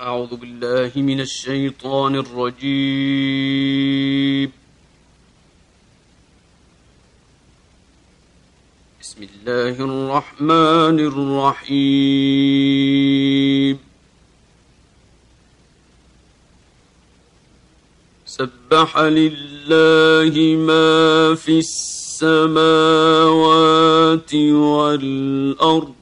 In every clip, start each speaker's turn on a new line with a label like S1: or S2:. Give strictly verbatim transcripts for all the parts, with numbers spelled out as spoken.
S1: أعوذ بالله من الشيطان الرجيم. بسم الله الرحمن الرحيم. سبح لله ما في السماوات والأرض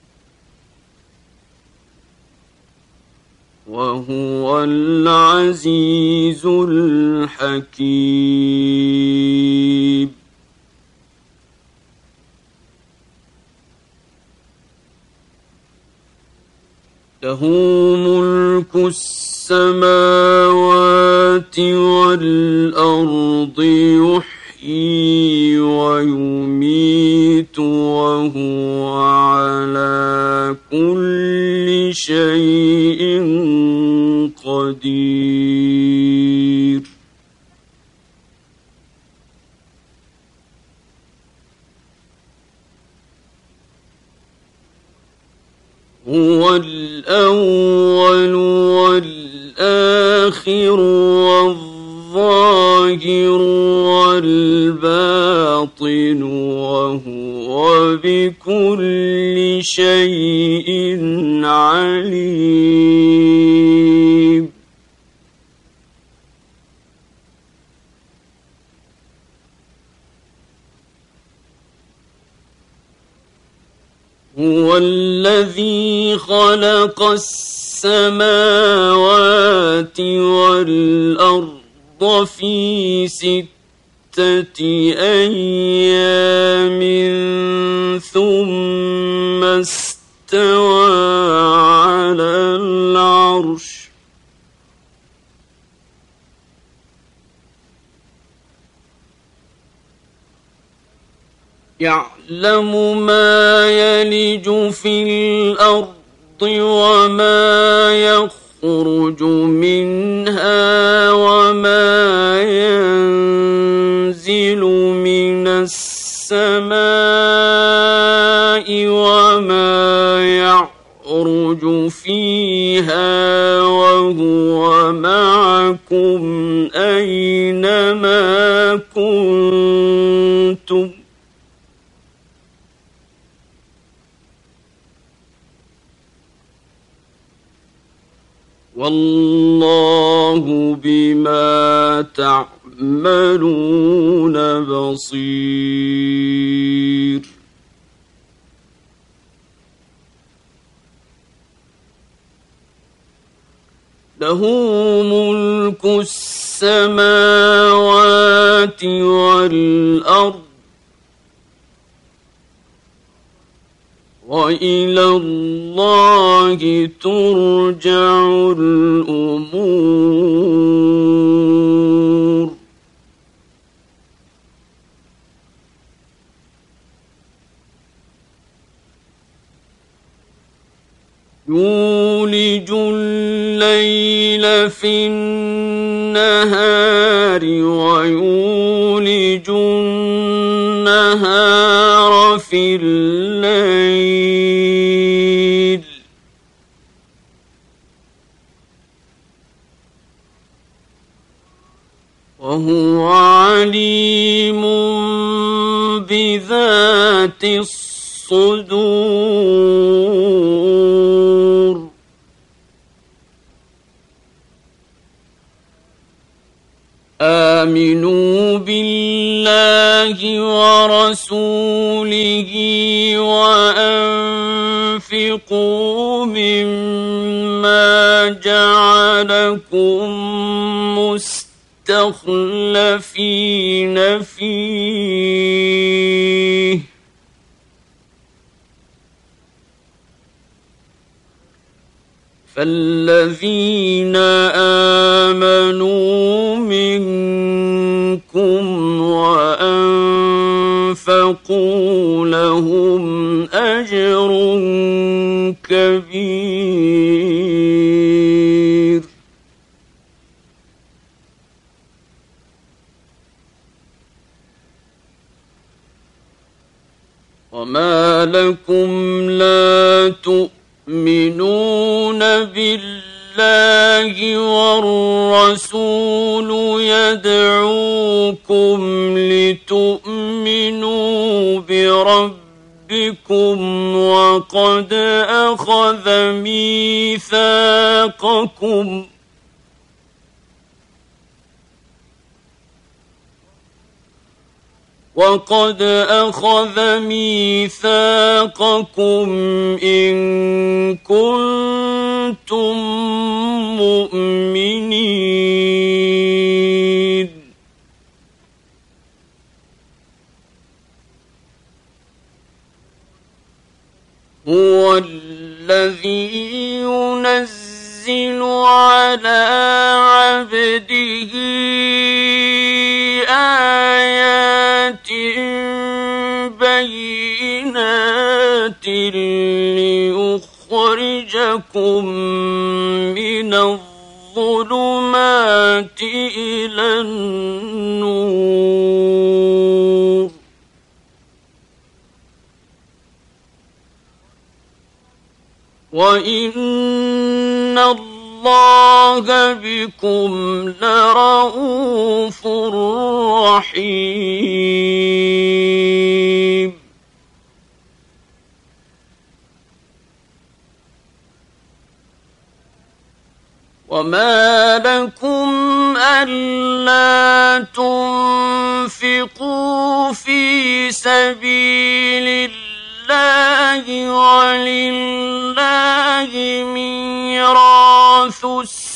S1: وهو العزيز الحكيم. له ملك السماوات والأرض يحيي ويميت وهو على كل شيء قدير. هو الأول والآخر والظاهر والباطن وهو بكل شيء عليم. هو الذي خلق السماوات والأرض في ستة أيام ثم استوى على العرش يعلم ما يلج في الأرض وما يخرج منها وما ينزل من السماء وما يعرج فيها وهو معكم أينما كنتم والله بما تعملون بصير. له ملك السماوات والأرض وإلى الله ترجع الأمور. يولج الليل في النهار ويولج النهار في الليل وهو عليم بذات الصدور. آمنوا بالله ورسوله وأنفقوا مما جعلكم مستخلفين فيه فالذين آمنوا منكم وأنفقوا لهم أجر كبير. وما لكم لا تؤمنون بالله الله والرسول يدعوكم لتؤمنوا بربكم وقد أخذ ميثاقكم وقد أخذ ميثاقكم إن كنتم مؤمنين هو الذي ينزل على عبده آيات بينات ليخرجكم من الظلمات إلى النور وإن الله بكم لرءوف رحيم وما لكم ألا تنفقوا في سبيل الله ولله ميراث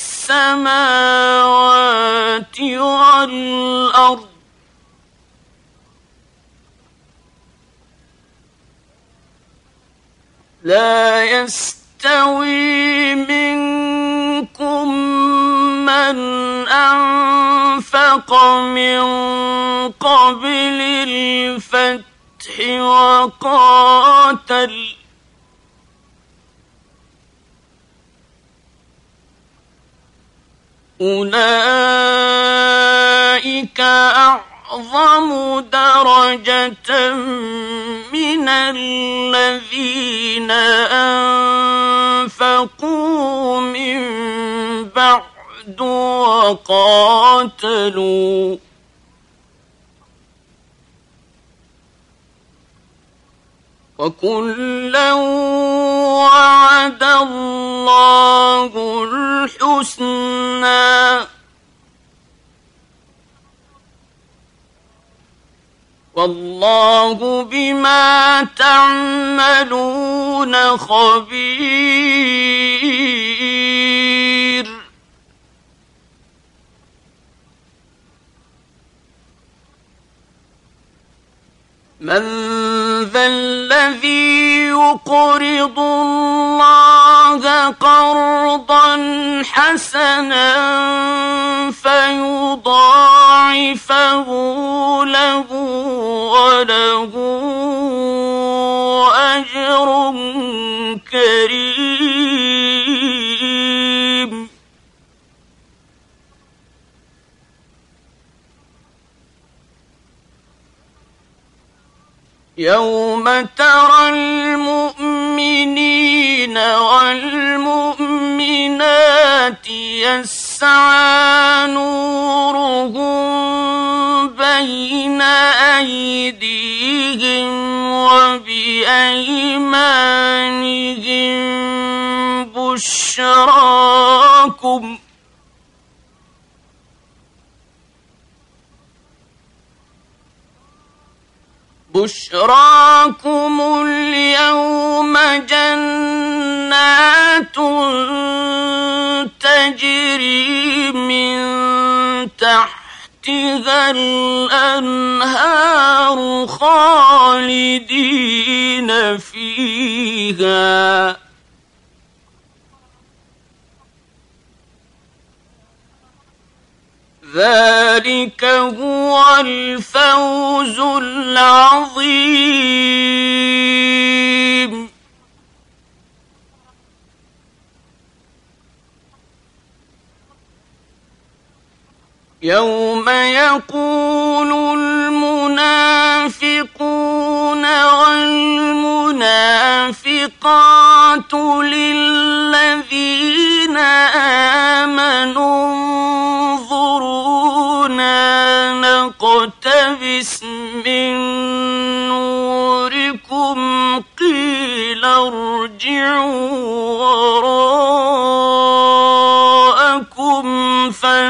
S1: السماوات والأرض لا يستوي منكم من أنفق من قبل الفتح وقاتل أولئك أعظم درجة من الذين أنفقوا من بعد وقاتلوا وكلا وعد الله الحسنى والله بما تعملون خبير من ذا الذي يقرض الله قرضا حسنا فيضاعفه له وله أجر كريم يوم ترى المؤمنين والمؤمنات يسعى نورهم بين أيديهم وبأيمانهم بشراكم بشراكم اليوم جنات تجري من تحتها الأنهار خالدين فيها ذلك هو الفوز العظيم يوم يقول المنافقون والمنافقات للذين ارجعوا وراءكم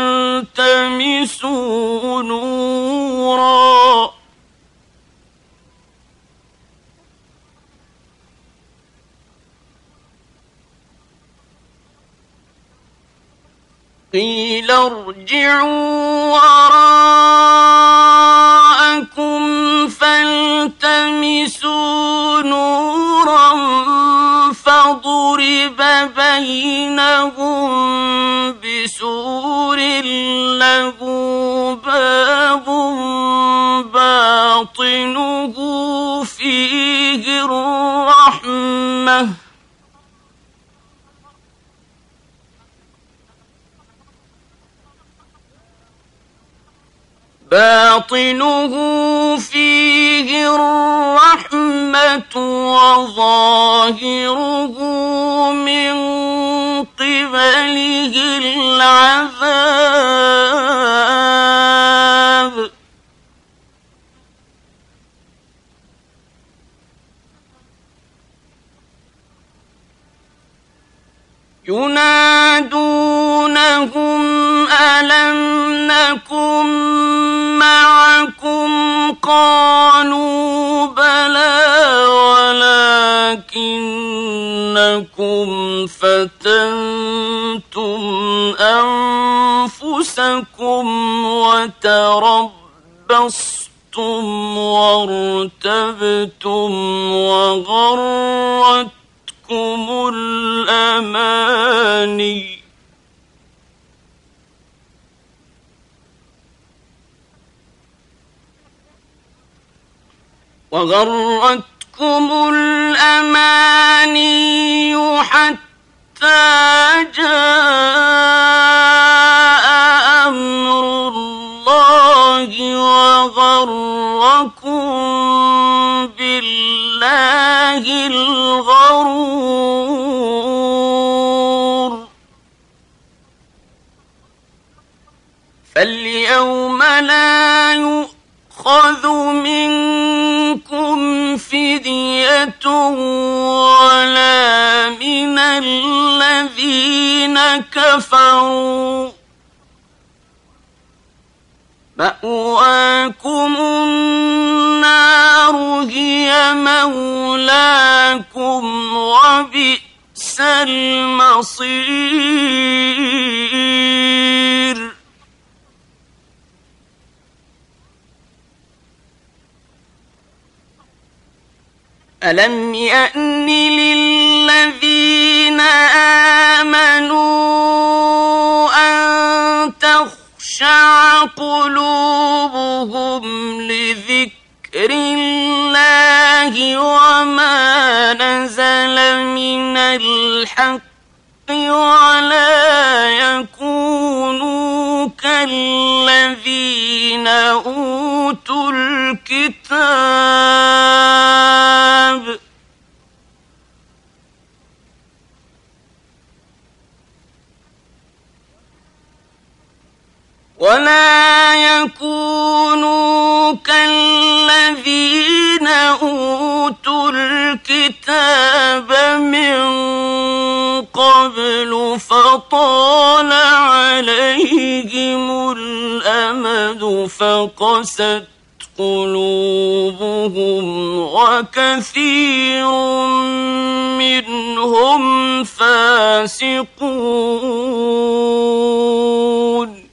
S1: فالتمسوا نورا قيل ارجعوا وراءكم فالتمسوا نورا فضرب بينهم بسور له باب باطنه فيه الرحمة باطنه فيه الرحمة وظاهره من قبله العذاب ينادونهم ألم نكن معكم قالوا بلى ولكنكم فتنتم أنفسكم وتربصتم وارتبتم وغرتكم الأماني وغرتكم الأماني حتى جاء أمر الله وغركم بالله الغرور فاليوم لا يؤخذ منكم فدية ولا من الذين كفروا مأواكم النار هي مولاكم وبئس المصير ألم يأن للذين آمنوا أن تخشع قلوبهم لذكر الله وما نزل من الحق ولا يكونوا كالذين أوتوا الكتاب ولا يكونوا كالذين أوتوا الكتاب من قبل فطال عليهم الأمد فقست قلوبهم وكثير منهم فاسقون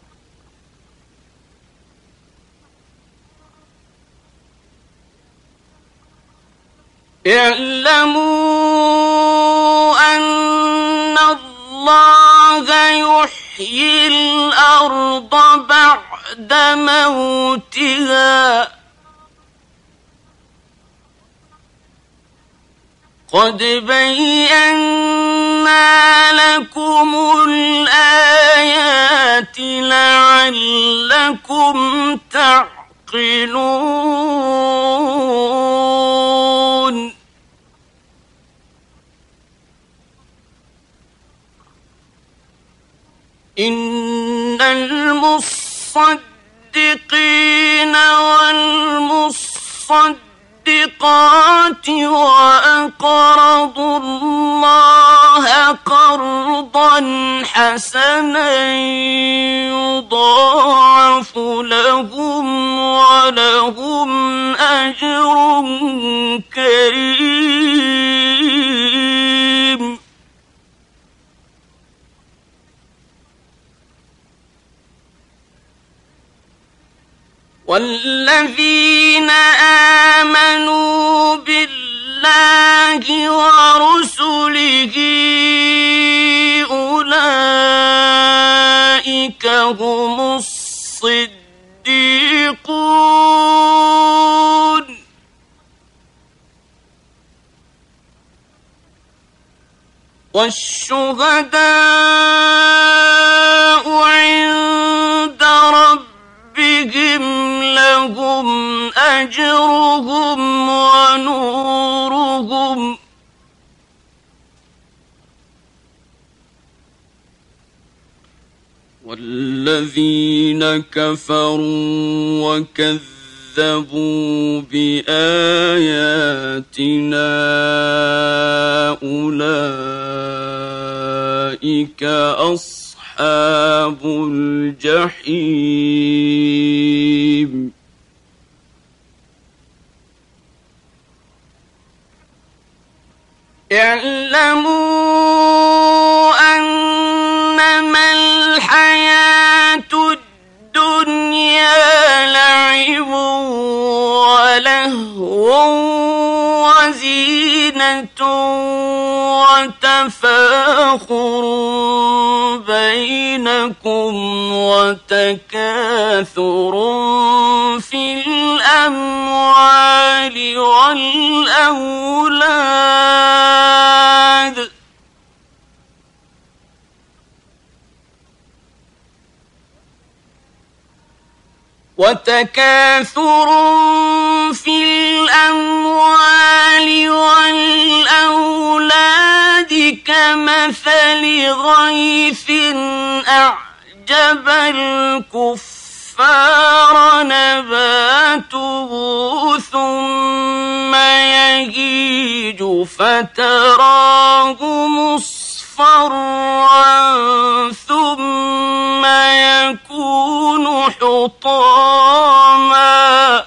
S1: اعلموا أن الله يحيي الأرض بعد موتها قد بينا لكم الآيات لعلكم تعقلون إن المصدقين والمصدقات السابقات وأقرضوا الله قرضا حسنا يضاعف لهم ولهم أجر كريم. والذين آمنوا بالله ورسله أولئك هم الصديقون والشهداء عند ربهم لهم أجرهم ونورهم والذين كفروا وكذبوا بآياتنا أولئك أصحاب الجحيم. اعلموا أنما الحياة الدنيا لعب ولهو وزينة وتفاخر بينكم وتكاثر في الأموال والأولاد وتكاثر في الأموال والأولاد كمثل غيث أعجب الكفار نباته ثم يهيج فتراه مصفرا ثم يكون حطاما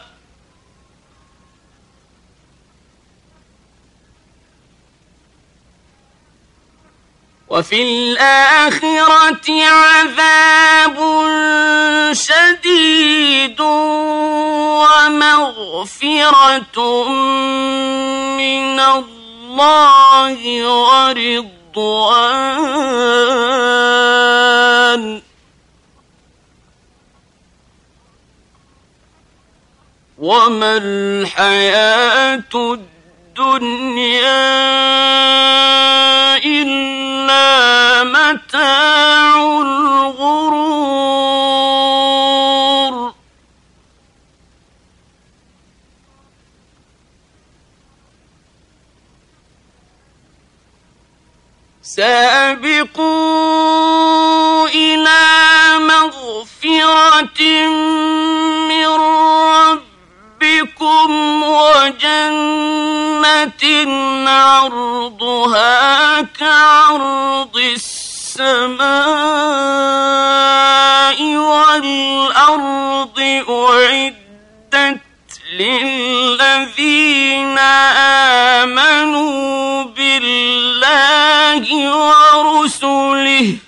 S1: وفي الآخرة عذاب شديد ومغفرة من الله ورضوان وما الحياة الدنيا إلا متاع الغرور. سابقوا إلى مغفرة من ربكم وجنة عرضها كعرض السماء والأرض أعدت للذين آمنوا بالله ورسله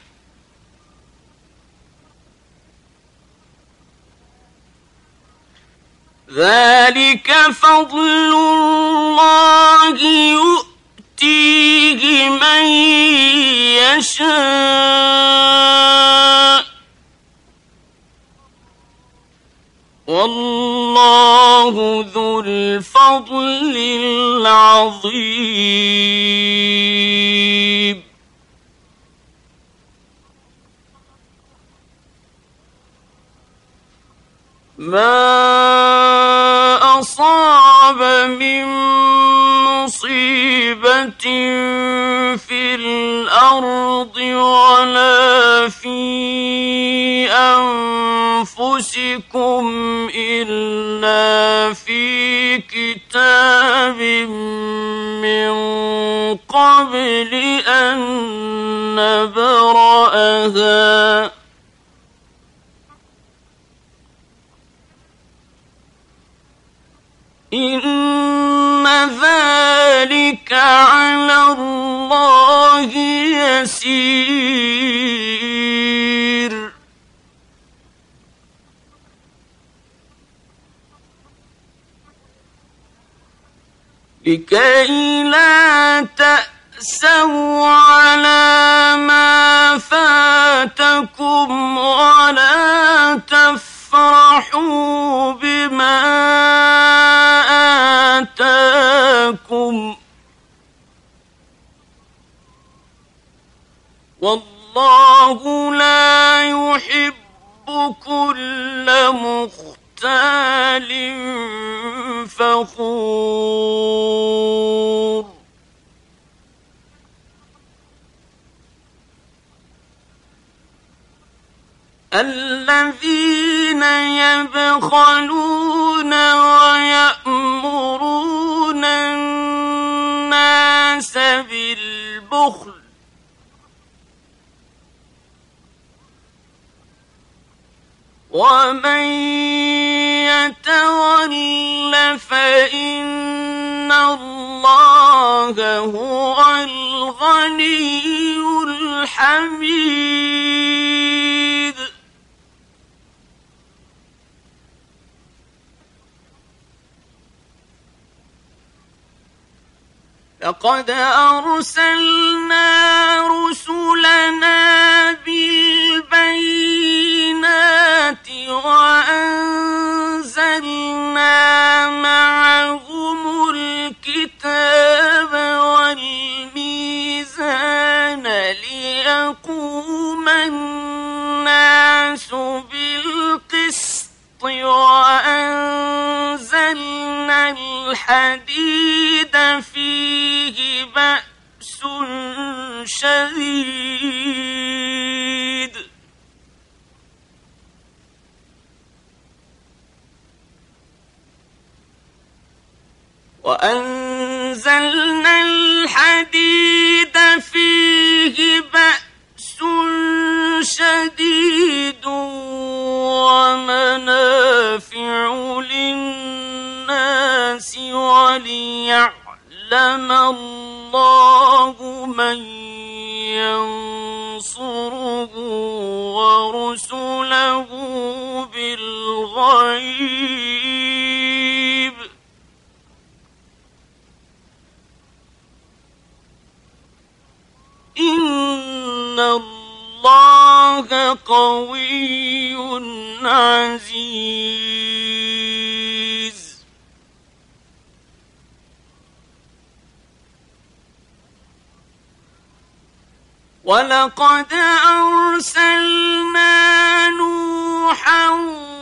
S1: ذلك فضل الله يؤتيه من يشاء والله ذو الفضل العظيم. ما أصاب من مصيبة في الأرض ولا في أنفسكم إلا في كتاب كتاب من قبل أن نبرأها إن ذلك على الله يسير لكي لا تأسوا على ما فاتكم ولا تفرحوا بما آتاكم والله لا يحب كل مختال فخور الذين يبخلون ويأمرون الناس بالبخل ومن يتول فإن الله هو الغني الحميد لقد أرسلنا رسلنا بالبينات وأنزلنا معهم الكتاب والميزان ليقوم الناس بالقسط وأنزلنا الحديد فيه بأس شديد وأنزلنا الحديد فيه بأس شديد ومنافع للناس وليعلم الله من ينصره ورسله بالغيب إن الله قوي عزيز ولقد أرسلنا نوحا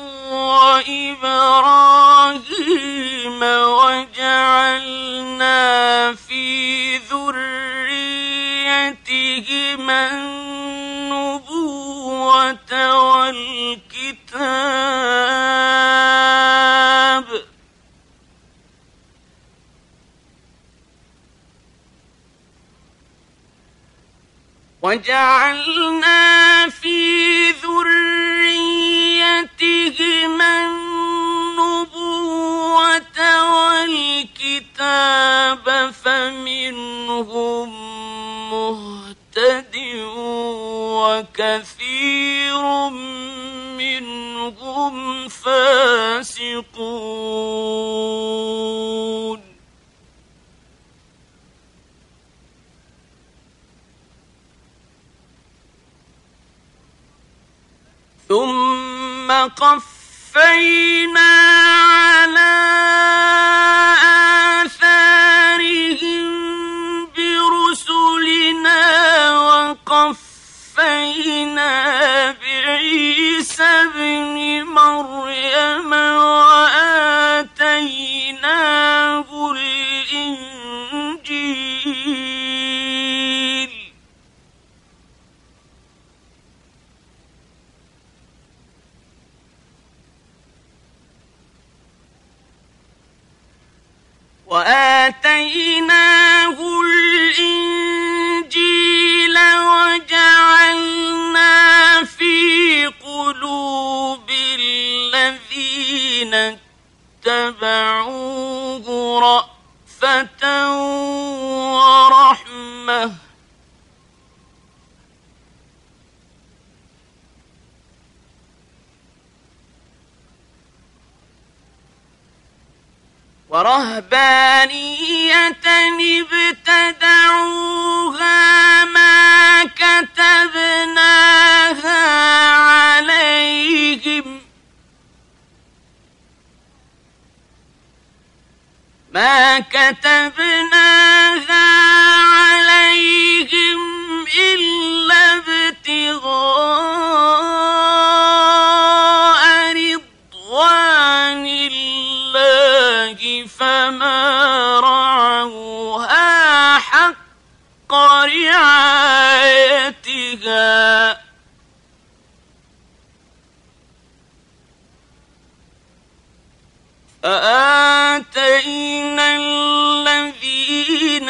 S1: وإبراهيم وجعلنا في ذريتهما النبوة والكتاب وجعلنا في ذريتهما النبوة والكتاب فمنهم مهتد وكثير منهم فاسقون ثم قفينا على آثارهم برسلنا وقفينا بعيسى ابن مريم وآتيناه الإنجيل وآتيناه الإنجيل وجعلنا في قلوب الذين اتبعوه رأفة ورحمة ورهبانية ابتدعوها ما كتبناها عليهم ما كتبناها عليهم إلا ابتغاء رضوان الله فما رعوها حق رعايتها فآتينا الذين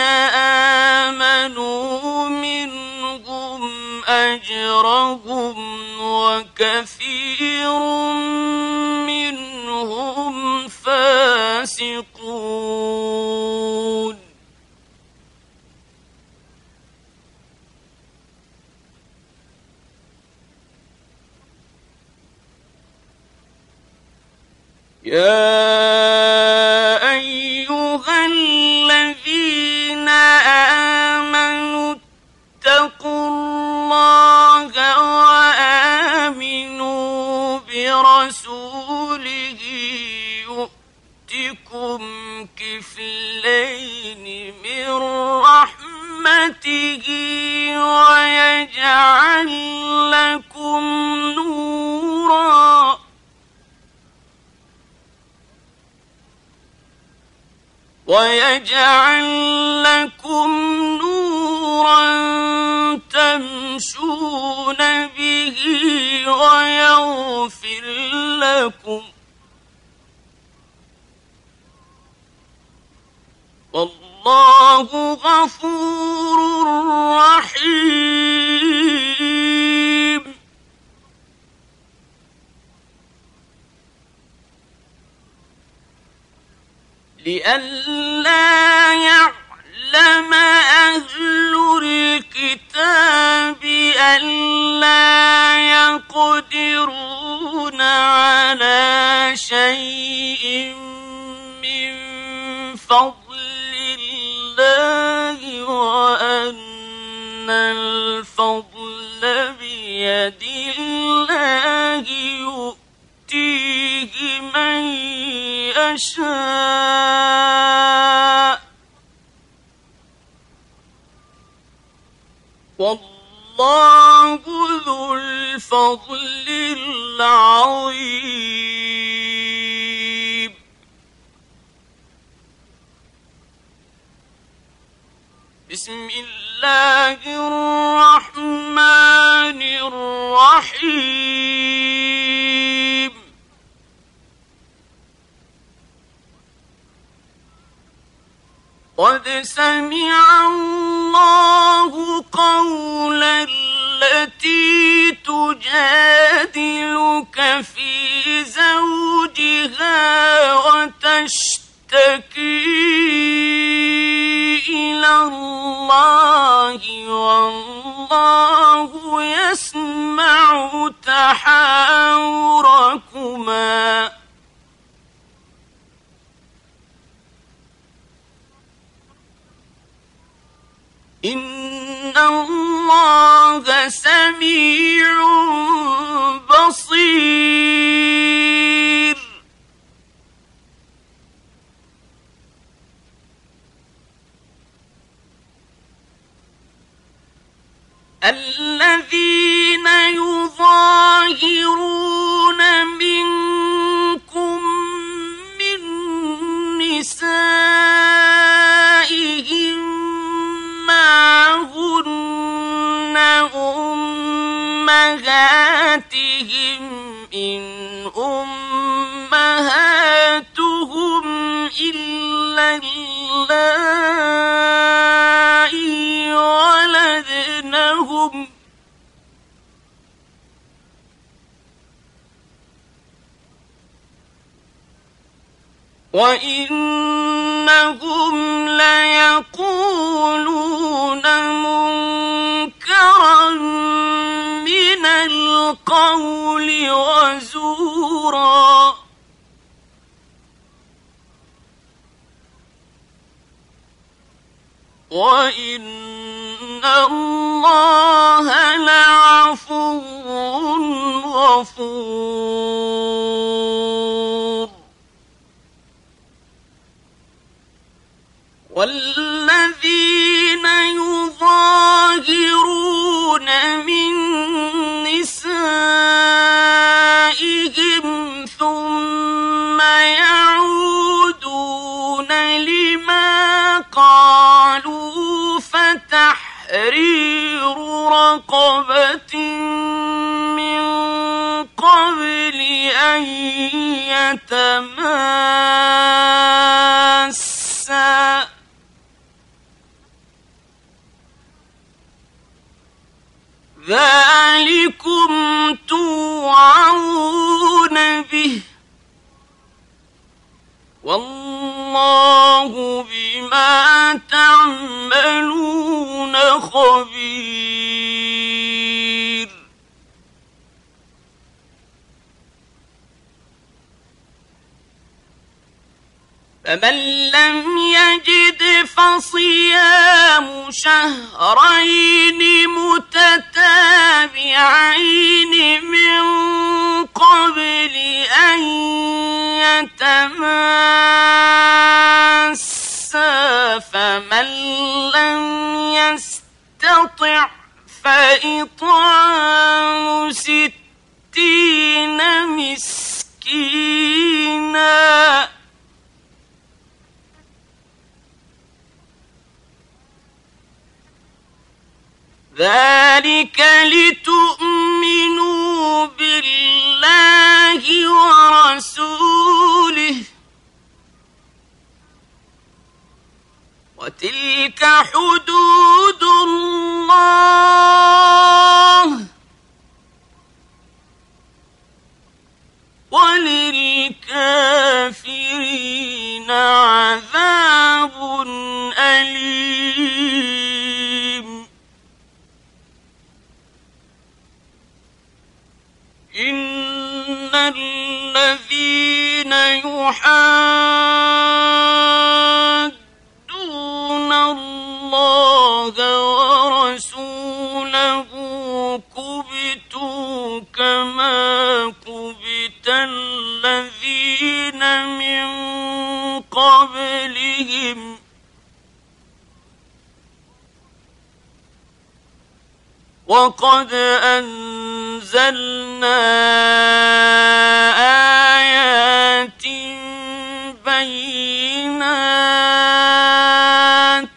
S1: آمنوا منهم أجرهم وكثير منهم فاسقون يا أيها الذين آمنوا اتقوا الله وآمنوا برسوله يؤتكم كفلين من رحمته ويجعل لكم نورا ويجعل لكم نورا تمشون به ويغفر لكم والله غفور رحيم لئلا يعلم أهل الكتاب ألا يقدرون على شيء من فضل الله وأن الفضل بيد الله يؤتيه من يشاء والله ذو الفضل العظيم بسم الله الرحمن الرحيم قد سمع الله قول التي تجادلك في زوجها وتشتكي إلى الله والله يسمع تحاوركما إن الله سميع بصير الذين يظاهرون منكم من نسائهم ما هن أمهاتهم إن أمهاتهم إلا اللائي ولدنهم وإنهم ليقولون منكرا من القول وزورا وإن الله لعفو غفور والذين يظاهرون من نسائهم ثم يعودون لما قالوا فتحرير رقبة من قبل أن يتماسا ذلكم توعون به والله بما تعملون خبير فمن لم يجد فصيام شهرين متتابعين من قبل أن يتماسا فمن لم يستطع فإطعام ستين مسكينا ذلك لتؤمنوا بالله ورسوله وتلك حدود الله وللكافرين عذاب أليم إن الذين يحادون الله ورسوله كبتوا كما كبت الذين من قبلهم وقد أنزلنا آيات بينات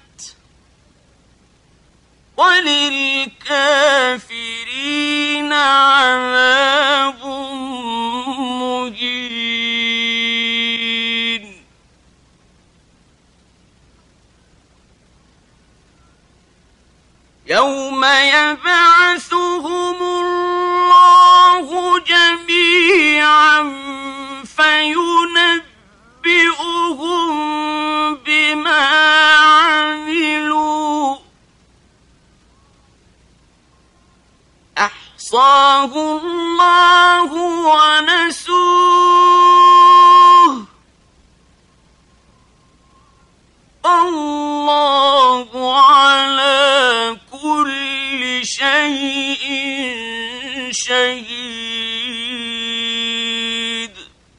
S1: وللكافرين عذاب مهين يوم يبعثهم الله جميعا فينبئهم بما عملوا أحصاه الله ونسوه الله على كل شيء شهيد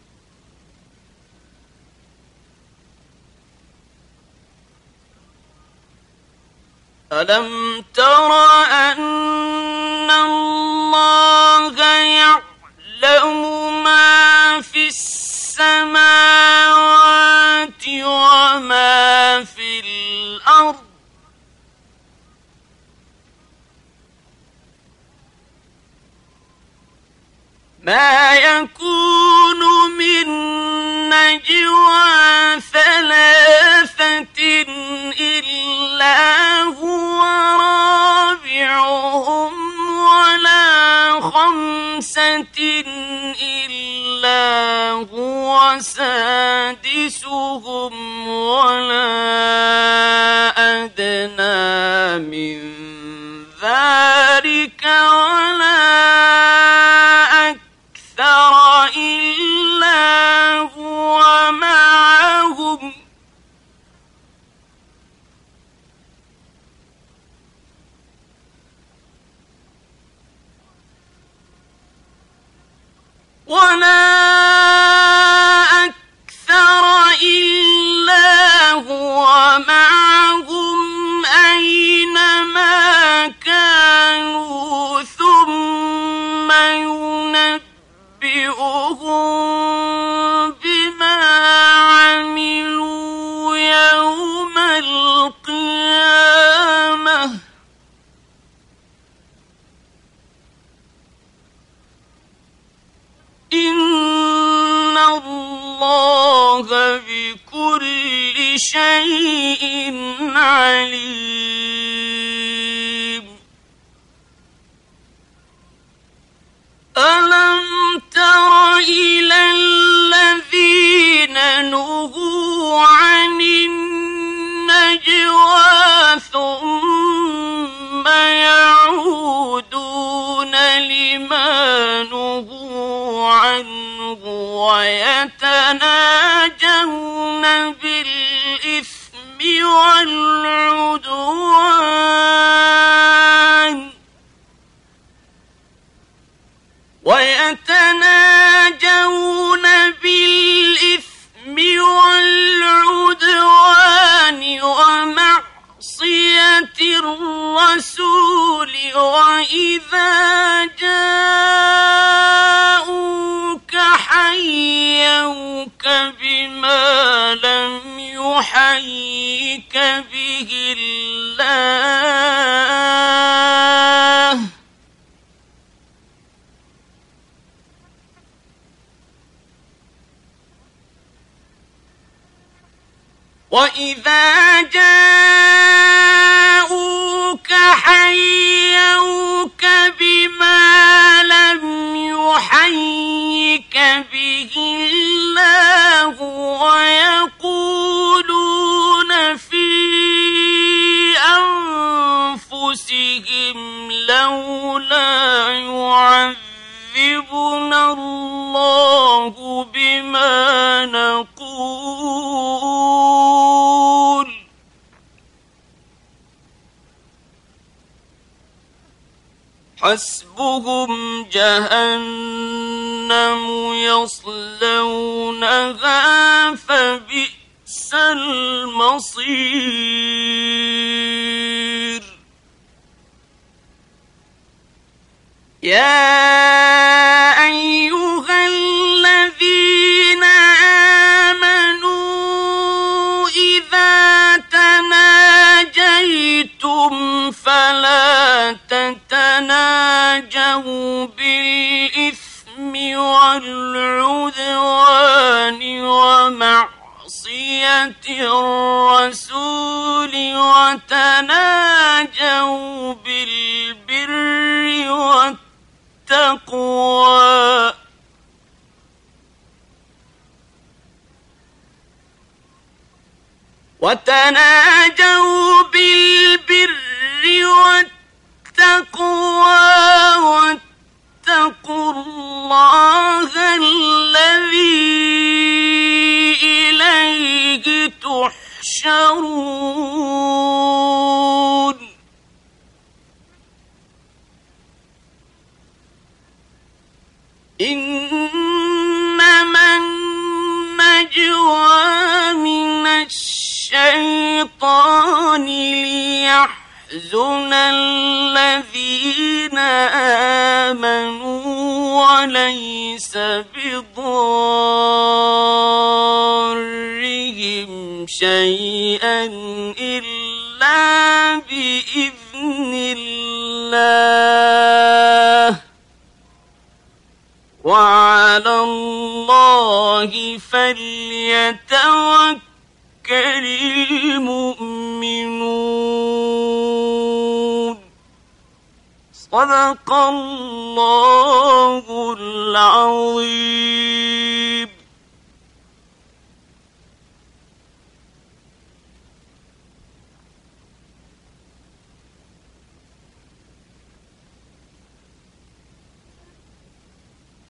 S1: ألم تر أن الله يعلم ما في السماوات وما في الأرض ما يكون من نجوى ثلاثة هو رابعهم ولا خمسة إلا هو سادسهم ولا أدنى من ذلك ولا أكثر إلا هو معهم ولا أكثر إلا هو معهم أينما كانوا ثم ينبئهم بما عملوا يوم القيامة إن الله بكل شيء عليم ألم تر إلى الذين نهوا عن النجوى ثم يعودون لما نهوا عنه ويتناجون بالإثم والعدوان ويتناجون بالإثم والعدوان ومعصية الرسول وإذا جاءوك حيوك بما لم يحيك به الله وإذا جاءوك حيوك بما لم يحيك به الله ويقولون في أنفسهم لولا يعذبنا الله بما نقول حسبهم جهنم يصلونها فبئس المصير يا أيها الذين آمنوا إذا تناجيتم فلا تتناجوا بالإثم والعدوان ومعصية الرسول وتناجوا بالبر والتقوى وتناجوا بالبر والتقوى واتقوا الله الذي إليه تحشرون إنما النجوى من الشيطان ليحزن الذين آمنوا وليس بضارهم شيئا إلا بإذن الله وعلى الله فليتوكل المؤمنون صدق الله العظيم.